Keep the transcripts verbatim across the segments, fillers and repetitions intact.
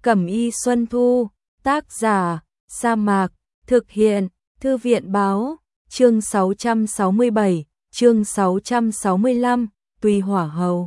Cẩm y Xuân Thu, tác giả, Sa Mạc, thực hiện, Thư viện Báo, chương sáu trăm sáu mươi bảy, chương sáu trăm sáu mươi lăm, Tùy Hỏa Hầu.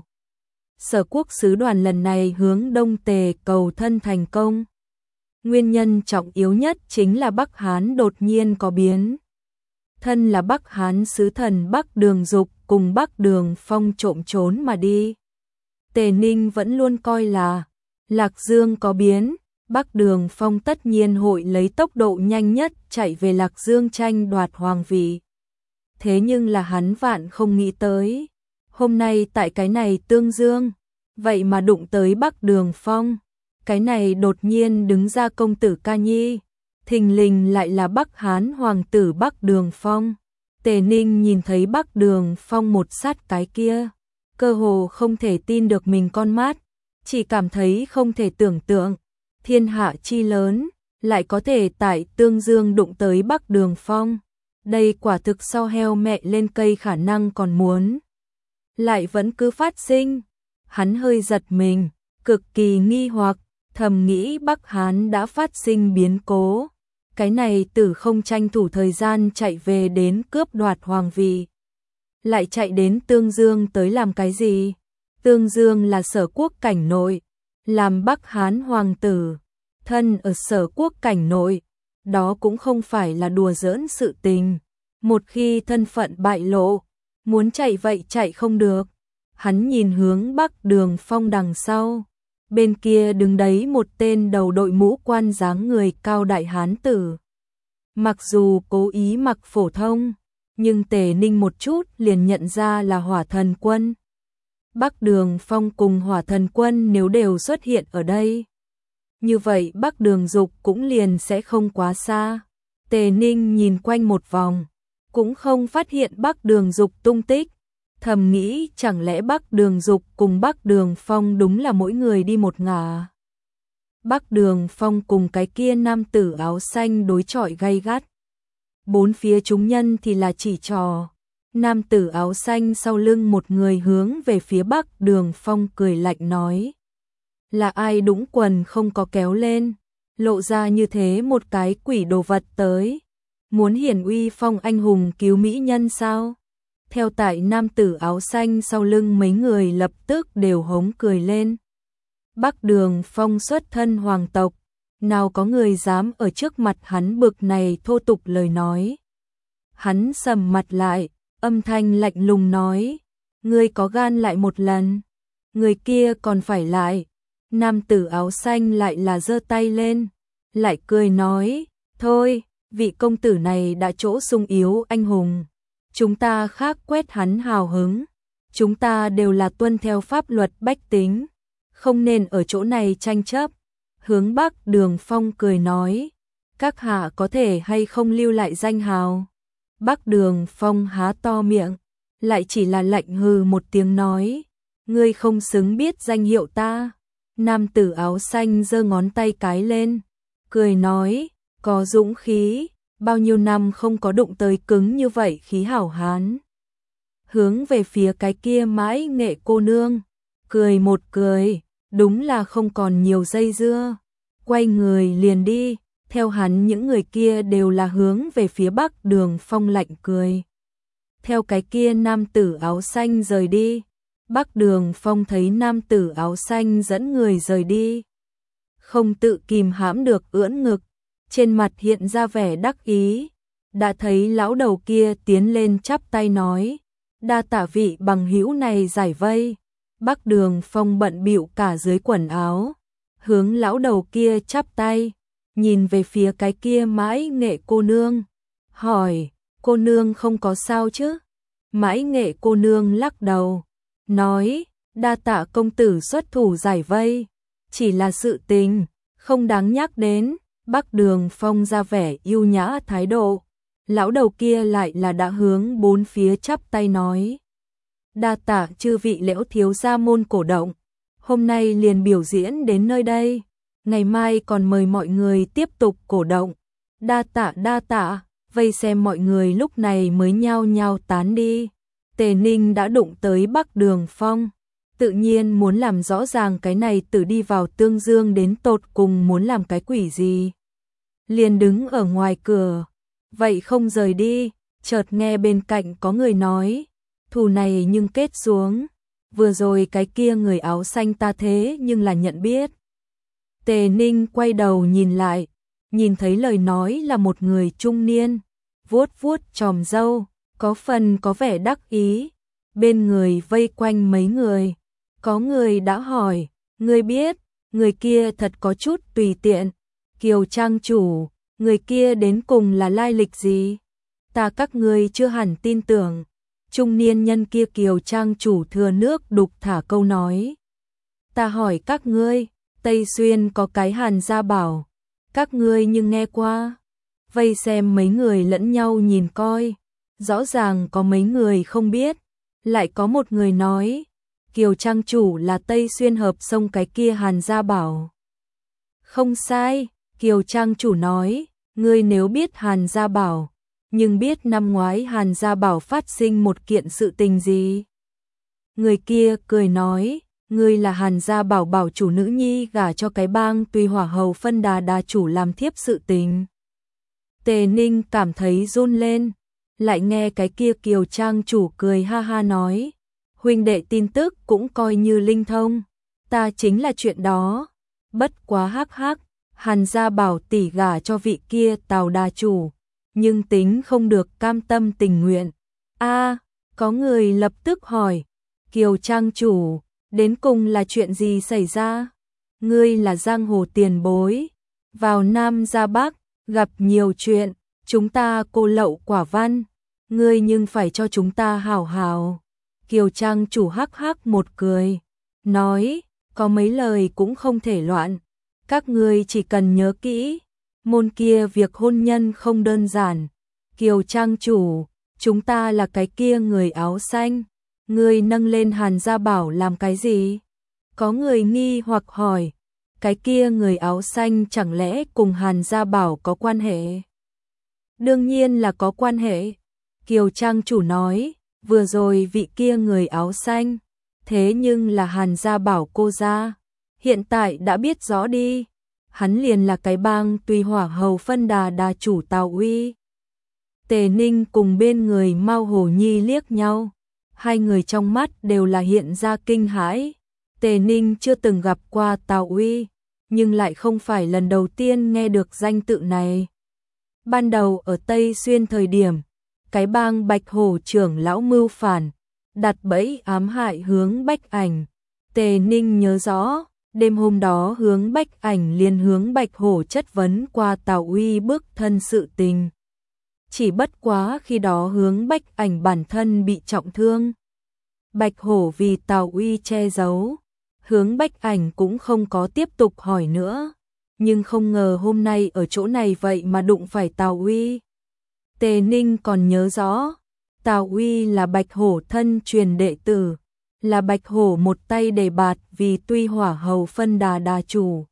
Sở Quốc sứ đoàn lần này hướng Đông Tề cầu thân thành công. Nguyên nhân trọng yếu nhất chính là Bắc Hán đột nhiên có biến. Thân là Bắc Hán sứ thần Bắc Đường Dục cùng Bắc Đường Phong trộm trốn mà đi. Tề Ninh vẫn luôn coi là Lạc Dương có biến, Bắc Đường Phong tất nhiên hội lấy tốc độ nhanh nhất chạy về Lạc Dương tranh đoạt hoàng vị. Thế nhưng là hắn vạn không nghĩ tới, hôm nay tại cái này Tương Dương, vậy mà đụng tới Bắc Đường Phong, cái này đột nhiên đứng ra công tử Ca Nhi, thình lình lại là Bắc Hán hoàng tử Bắc Đường Phong. Tề Ninh nhìn thấy Bắc Đường Phong một sát cái kia, cơ hồ không thể tin được mình con mắt, chỉ cảm thấy không thể tưởng tượng, thiên hạ chi lớn, lại có thể tại Tương Dương đụng tới Bắc Đường Phong. Đây quả thực so heo mẹ lên cây khả năng còn muốn. Lại vẫn cứ phát sinh. Hắn hơi giật mình, cực kỳ nghi hoặc, thầm nghĩ Bắc Hán đã phát sinh biến cố. Cái này tử không tranh thủ thời gian chạy về đến cướp đoạt hoàng vị. Lại chạy đến Tương Dương tới làm cái gì? Tương Dương là Sở Quốc cảnh nội, làm Bắc Hán hoàng tử, thân ở Sở Quốc cảnh nội, đó cũng không phải là đùa giỡn sự tình. Một khi thân phận bại lộ, muốn chạy vậy chạy không được. Hắn nhìn hướng Bắc Đường Phong đằng sau, bên kia đứng đấy một tên đầu đội mũ quan dáng người cao đại hán tử. Mặc dù cố ý mặc phổ thông, nhưng Tề Ninh một chút liền nhận ra là Hỏa Thần Quân. Bắc Đường Phong cùng Hỏa Thần Quân nếu đều xuất hiện ở đây, như vậy Bắc Đường Dục cũng liền sẽ không quá xa. Tề Ninh nhìn quanh một vòng, cũng không phát hiện Bắc Đường Dục tung tích, thầm nghĩ chẳng lẽ Bắc Đường Dục cùng Bắc Đường Phong đúng là mỗi người đi một ngả. Bắc Đường Phong cùng cái kia nam tử áo xanh đối chọi gay gắt. Bốn phía chúng nhân thì là chỉ trò. Nam tử áo xanh sau lưng một người hướng về phía Bắc Đường Phong cười lạnh nói. Là ai đũng quần không có kéo lên, lộ ra như thế một cái quỷ đồ vật tới. Muốn hiển uy phong anh hùng cứu mỹ nhân sao? Theo tại nam tử áo xanh sau lưng mấy người lập tức đều hống cười lên. Bắc Đường Phong xuất thân hoàng tộc, nào có người dám ở trước mặt hắn bực này thô tục lời nói. Hắn sầm mặt lại, âm thanh lạnh lùng nói, ngươi có gan lại một lần, người kia còn phải lại. Nam tử áo xanh lại là giơ tay lên, lại cười nói, thôi, vị công tử này đã chỗ sung yếu anh hùng, chúng ta khác quét hắn hào hứng, chúng ta đều là tuân theo pháp luật bách tính, không nên ở chỗ này tranh chấp. Hướng Bắc Đường Phong cười nói, các hạ có thể hay không lưu lại danh hào? Bắc Đường Phong há to miệng, lại chỉ là lạnh hừ một tiếng nói, ngươi không xứng biết danh hiệu ta. Nam tử áo xanh giơ ngón tay cái lên, cười nói, có dũng khí, bao nhiêu năm không có đụng tới cứng như vậy khí hảo hán. Hướng về phía cái kia Mãi Nghệ cô nương, cười một cười, đúng là không còn nhiều dây dưa, quay người liền đi. Theo hắn những người kia đều là hướng về phía Bắc Đường Phong lạnh cười. Theo cái kia nam tử áo xanh rời đi, Bắc Đường Phong thấy nam tử áo xanh dẫn người rời đi, không tự kìm hãm được ưỡn ngực, trên mặt hiện ra vẻ đắc ý. Đã thấy lão đầu kia tiến lên chắp tay nói, đa tạ vị bằng hữu này giải vây. Bắc Đường Phong bận bịu cả dưới quần áo, hướng lão đầu kia chắp tay, nhìn về phía cái kia Mãi Nghệ cô nương, hỏi, cô nương không có sao chứ? Mãi Nghệ cô nương lắc đầu, nói, đa tạ công tử xuất thủ giải vây, chỉ là sự tình, không đáng nhắc đến. Bắc Đường Phong ra vẻ yêu nhã thái độ, lão đầu kia lại là đã hướng bốn phía chắp tay nói, đa tạ chư vị Liễu thiếu gia môn cổ động, hôm nay liền biểu diễn đến nơi đây, ngày mai còn mời mọi người tiếp tục cổ động. Đa tạ đa tạ, vây xem mọi người lúc này mới nhao nhao tán đi. Tề Ninh đã đụng tới Bắc Đường Phong, tự nhiên muốn làm rõ ràng cái này tử đi vào Tương Dương đến tột cùng muốn làm cái quỷ gì. Liền đứng ở ngoài cửa, vậy không rời đi, chợt nghe bên cạnh có người nói, thù này nhưng kết xuống, vừa rồi cái kia người áo xanh ta thế nhưng là nhận biết. Tề Ninh quay đầu nhìn lại, nhìn thấy lời nói là một người trung niên, vuốt vuốt chòm râu, có phần có vẻ đắc ý, bên người vây quanh mấy người, có người đã hỏi, người biết, người kia thật có chút tùy tiện, Kiều trang chủ, người kia đến cùng là lai lịch gì? Ta các ngươi chưa hẳn tin tưởng. Trung niên nhân kia Kiều trang chủ thừa nước đục thả câu nói. Ta hỏi các ngươi, Tây Xuyên có cái Hàn Gia Bảo, các ngươi nhưng nghe qua. Vây xem mấy người lẫn nhau nhìn coi, rõ ràng có mấy người không biết, lại có một người nói, Kiều trang chủ là Tây Xuyên hợp sông cái kia Hàn Gia Bảo. Không sai, Kiều trang chủ nói, ngươi nếu biết Hàn Gia Bảo, nhưng biết năm ngoái Hàn Gia Bảo phát sinh một kiện sự tình gì? Người kia cười nói, ngươi là Hàn Gia Bảo bảo chủ nữ nhi gả cho cái bang tùy hỏa hầu phân đà đà chủ làm thiếp sự tình. Tề Ninh cảm thấy run lên, lại nghe cái kia Kiều trang chủ cười ha ha nói, huynh đệ tin tức cũng coi như linh thông, ta chính là chuyện đó, bất quá hắc hắc, Hàn Gia Bảo tỷ gả cho vị kia Tào đà chủ, nhưng tính không được cam tâm tình nguyện. A, có người lập tức hỏi, Kiều trang chủ, đến cùng là chuyện gì xảy ra? Ngươi là giang hồ tiền bối, vào Nam ra Bắc, gặp nhiều chuyện, chúng ta cô lậu quả văn, ngươi nhưng phải cho chúng ta hảo hảo. Kiều trang chủ hắc hắc một cười, nói, có mấy lời cũng không thể loạn, các ngươi chỉ cần nhớ kỹ, môn kia việc hôn nhân không đơn giản. Kiều trang chủ, chúng ta là cái kia người áo xanh, ngươi nâng lên Hàn Gia Bảo làm cái gì? Có người nghi hoặc hỏi, cái kia người áo xanh chẳng lẽ cùng Hàn Gia Bảo có quan hệ? Đương nhiên là có quan hệ. Kiều trang chủ nói, vừa rồi vị kia người áo xanh, thế nhưng là Hàn Gia Bảo cô gia, hiện tại đã biết rõ đi, hắn liền là cái bang tùy hỏa hầu phân đà đà chủ Tào Uy. Tề Ninh cùng bên người Mao Hồ Nhi liếc nhau, hai người trong mắt đều là hiện ra kinh hãi. Tề Ninh chưa từng gặp qua Tào Uy, nhưng lại không phải lần đầu tiên nghe được danh tự này. Ban đầu ở Tây Xuyên thời điểm, cái bang Bạch Hổ trưởng lão mưu phản, đặt bẫy ám hại Hướng Bách Ảnh. Tề Ninh nhớ rõ, đêm hôm đó Hướng Bách Ảnh liền hướng Bạch Hổ chất vấn qua Tào Uy bước thân sự tình. Chỉ bất quá khi đó Hướng Bách Ảnh bản thân bị trọng thương. Bạch Hổ vì Tào Uy che giấu, Hướng Bách Ảnh cũng không có tiếp tục hỏi nữa, nhưng không ngờ hôm nay ở chỗ này vậy mà đụng phải Tào Uy. Tề Ninh còn nhớ rõ, Tào Uy là Bạch Hổ thân truyền đệ tử, là Bạch Hổ một tay đề bạt vì tuy hỏa hầu phân đà đà chủ.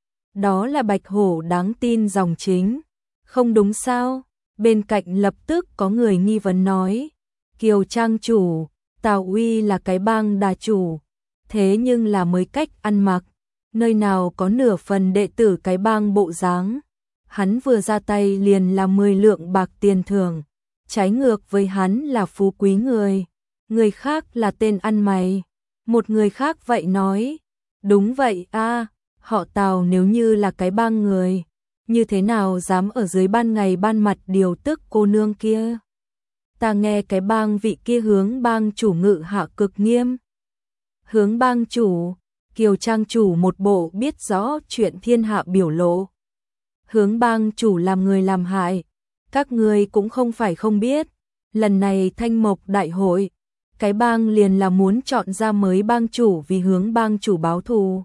Đó là Bạch Hổ đáng tin dòng chính, không đúng sao? Bên cạnh lập tức có người nghi vấn nói, Kiều trang chủ, Tào Uy là cái bang đà chủ, thế nhưng là mới cách ăn mặc, nơi nào có nửa phần đệ tử cái bang bộ dáng. Hắn vừa ra tay liền là mười lượng bạc tiền thưởng, trái ngược với hắn là phú quý người, người khác là tên ăn mày. Một người khác vậy nói, đúng vậy a, họ Tào nếu như là cái bang người, như thế nào dám ở dưới ban ngày ban mặt điều tức cô nương kia? Ta nghe cái bang vị kia Hướng bang chủ ngự hạ cực nghiêm. Hướng bang chủ, Kiều trang chủ một bộ biết rõ chuyện thiên hạ biểu lộ. Hướng bang chủ làm người làm hại, các ngươi cũng không phải không biết, lần này Thanh Mộc đại hội, cái bang liền là muốn chọn ra mới bang chủ vì Hướng bang chủ báo thù.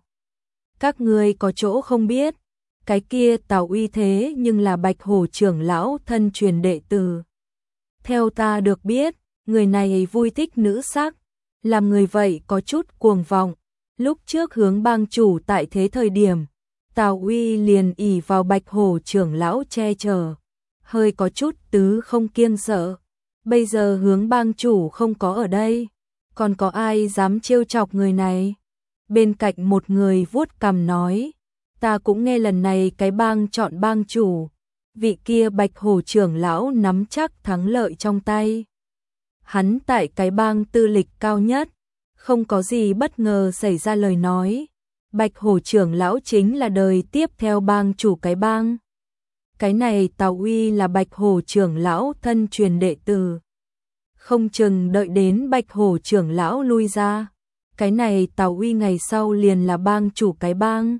Các ngươi có chỗ không biết, cái kia Tào Uy thế nhưng là Bạch Hổ trưởng lão thân truyền đệ tử. Theo ta được biết, người này vui thích nữ sắc, làm người vậy có chút cuồng vọng. Lúc trước Hướng bang chủ tại thế thời điểm, Tào Uy liền ỷ vào Bạch Hổ trưởng lão che chở, hơi có chút tứ không kiêng sợ. Bây giờ Hướng bang chủ không có ở đây, còn có ai dám trêu chọc người này? Bên cạnh một người vuốt cằm nói, ta cũng nghe lần này cái bang chọn bang chủ, vị kia Bạch Hổ trưởng lão nắm chắc thắng lợi trong tay. Hắn tại cái bang tư lịch cao nhất, không có gì bất ngờ xảy ra lời nói. Bạch Hổ trưởng lão chính là đời tiếp theo bang chủ cái bang. Cái này Tào Uy là Bạch Hổ trưởng lão thân truyền đệ tử. Không chừng đợi đến Bạch Hổ trưởng lão lui ra, cái này Tào Uy ngày sau liền là bang chủ cái bang.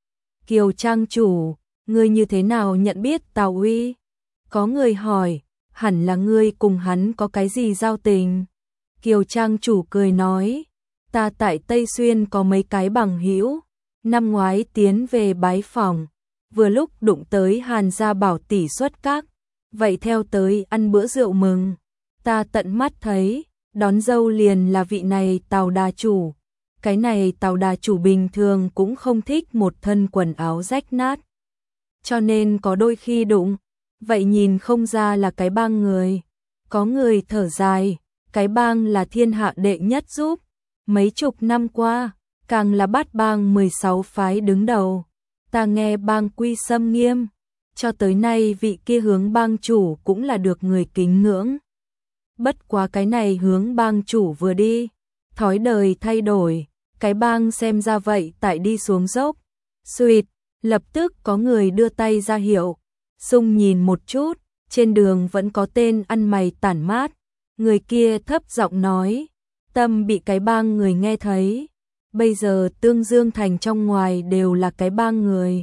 Kiều trang chủ, ngươi như thế nào nhận biết Tào Uy? Có người hỏi, hẳn là ngươi cùng hắn có cái gì giao tình. Kiều trang chủ cười nói, ta tại Tây Xuyên có mấy cái bằng hữu, năm ngoái tiến về bái phỏng, vừa lúc đụng tới Hàn gia bảo tỷ xuất các, vậy theo tới ăn bữa rượu mừng. Ta tận mắt thấy, đón dâu liền là vị này Tào đà chủ. Cái này Tào đà chủ bình thường cũng không thích một thân quần áo rách nát, cho nên có đôi khi đụng, vậy nhìn không ra là cái bang người. Có người thở dài, cái bang là thiên hạ đệ nhất giúp, mấy chục năm qua, càng là bát bang mười sáu phái đứng đầu. Ta nghe bang quy xâm nghiêm, cho tới nay vị kia hướng bang chủ cũng là được người kính ngưỡng. Bất quá cái này hướng bang chủ vừa đi, thói đời thay đổi, cái bang xem ra vậy tại đi xuống dốc. Xuỵt, lập tức có người đưa tay ra hiệu, Sung nhìn một chút, trên đường vẫn có tên ăn mày tản mát. Người kia thấp giọng nói, Tâm bị cái bang người nghe thấy. Bây giờ Tương Dương thành trong ngoài đều là cái bang người,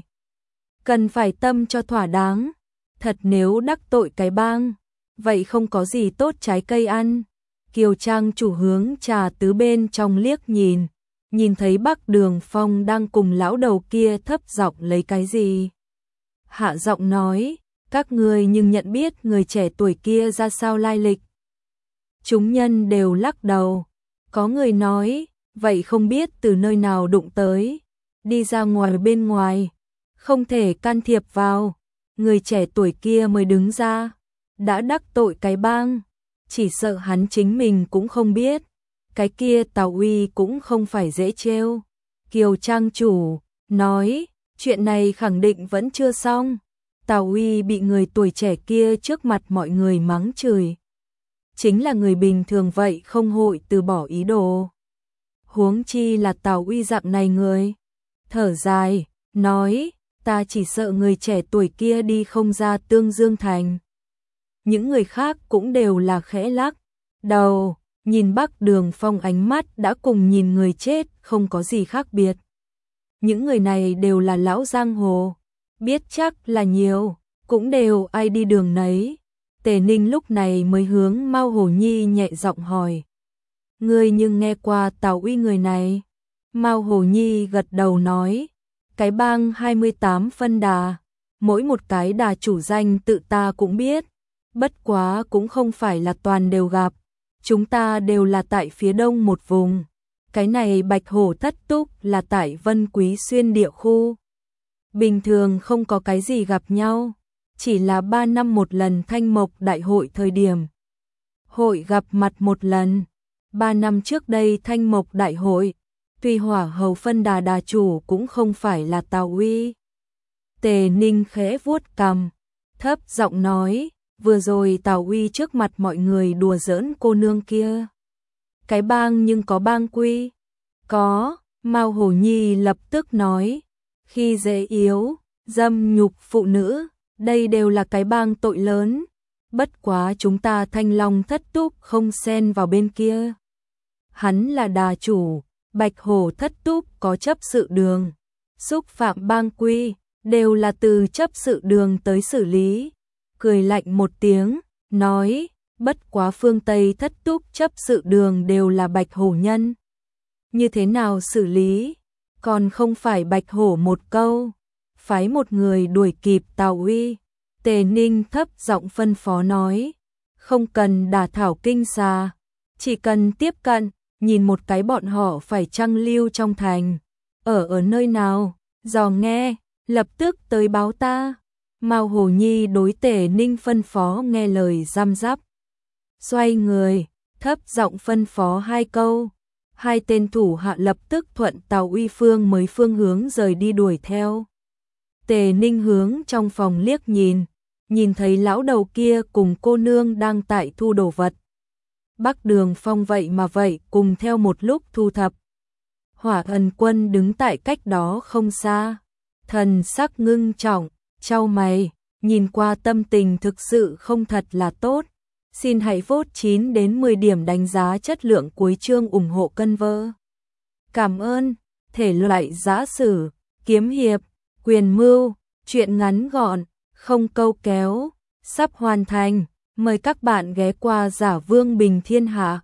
cần phải tâm cho thỏa đáng. Thật nếu đắc tội cái bang, vậy không có gì tốt trái cây ăn. Kiều trang chủ hướng trà tứ bên trong liếc nhìn, nhìn thấy Bắc Đường Phong đang cùng lão đầu kia thấp giọng lấy cái gì. Hạ giọng nói, các người nhưng nhận biết người trẻ tuổi kia ra sao lai lịch. Chúng nhân đều lắc đầu, có người nói, vậy không biết từ nơi nào đụng tới, đi ra ngoài bên ngoài, không thể can thiệp vào. Người trẻ tuổi kia mới đứng ra, đã đắc tội cái bang, chỉ sợ hắn chính mình cũng không biết. Cái kia Tào Uy cũng không phải dễ trêu. Kiều trang chủ nói, chuyện này khẳng định vẫn chưa xong. Tào Uy bị người tuổi trẻ kia trước mặt mọi người mắng chửi, chính là người bình thường vậy không hội từ bỏ ý đồ, huống chi là Tào Uy dạng này người. Thở dài, nói, ta chỉ sợ người trẻ tuổi kia đi không ra Tương Dương thành. Những người khác cũng đều là khẽ lắc đầu, nhìn Bắc Đường Phong ánh mắt đã cùng nhìn người chết không có gì khác biệt. Những người này đều là lão giang hồ, biết chắc là nhiều, cũng đều ai đi đường nấy. Tề Ninh lúc này mới hướng Mao Hổ Nhi nhẹ giọng hỏi, ngươi nhưng nghe qua Tào Uy người này? Mao Hổ Nhi gật đầu nói, cái bang hai mươi tám phân đà, mỗi một cái đà chủ danh tự ta cũng biết, bất quá cũng không phải là toàn đều gặp, chúng ta đều là tại phía đông một vùng. Cái này Bạch Hổ thất túc là tại Vân Quý Xuyên địa khu, bình thường không có cái gì gặp nhau, chỉ là ba năm một lần Thanh Mộc đại hội thời điểm hội gặp mặt một lần. Ba năm trước đây Thanh Mộc đại hội, tuy hỏa hầu phân đà đà chủ cũng không phải là Tào Uy. Tề Ninh khẽ vuốt cằm, thấp giọng nói, vừa rồi Tào Uy trước mặt mọi người đùa giỡn cô nương kia. Cái bang nhưng có bang quy? Có, Mao Hổ Nhi lập tức nói, khi dễ yếu, dâm nhục phụ nữ, đây đều là cái bang tội lớn. Bất quá chúng ta Thanh Long thất túc không xen vào bên kia. Hắn là đà chủ, Bạch Hổ thất túc có chấp sự đường, xúc phạm bang quy, đều là từ chấp sự đường tới xử lý. Cười lạnh một tiếng, nói, bất quá phương Tây thất túc chấp sự đường đều là Bạch Hổ nhân. Như thế nào xử lý? Còn không phải Bạch Hổ một câu, phái một người đuổi kịp Tào Uy. Tề Ninh thấp giọng phân phó nói, không cần đả thảo kinh xà, chỉ cần tiếp cận, nhìn một cái bọn họ phải chăng lưu trong thành, ở ở nơi nào, dò nghe, lập tức tới báo ta. Mao Hổ Nhi đối Tề Ninh phân phó nghe lời răm rắp, xoay người, thấp giọng phân phó hai câu. Hai tên thủ hạ lập tức thuận Tào Uy Phương mới phương hướng rời đi đuổi theo. Tề Ninh hướng trong phòng liếc nhìn, nhìn thấy lão đầu kia cùng cô nương đang tại thu đồ vật. Bắc Đường Phong vậy mà vậy cùng theo một lúc thu thập. Hỏa Thần Quân đứng tại cách đó không xa, thần sắc ngưng trọng, chau mày, nhìn qua tâm tình thực sự không thật là tốt. Xin hãy vote chín đến mười điểm đánh giá chất lượng cuối chương ủng hộ cân vơ. Cảm ơn. Thể loại giã sử, kiếm hiệp, quyền mưu, truyện ngắn gọn, không câu kéo, sắp hoàn thành. Mời các bạn ghé qua Giả Vương Bình Thiên Hạ.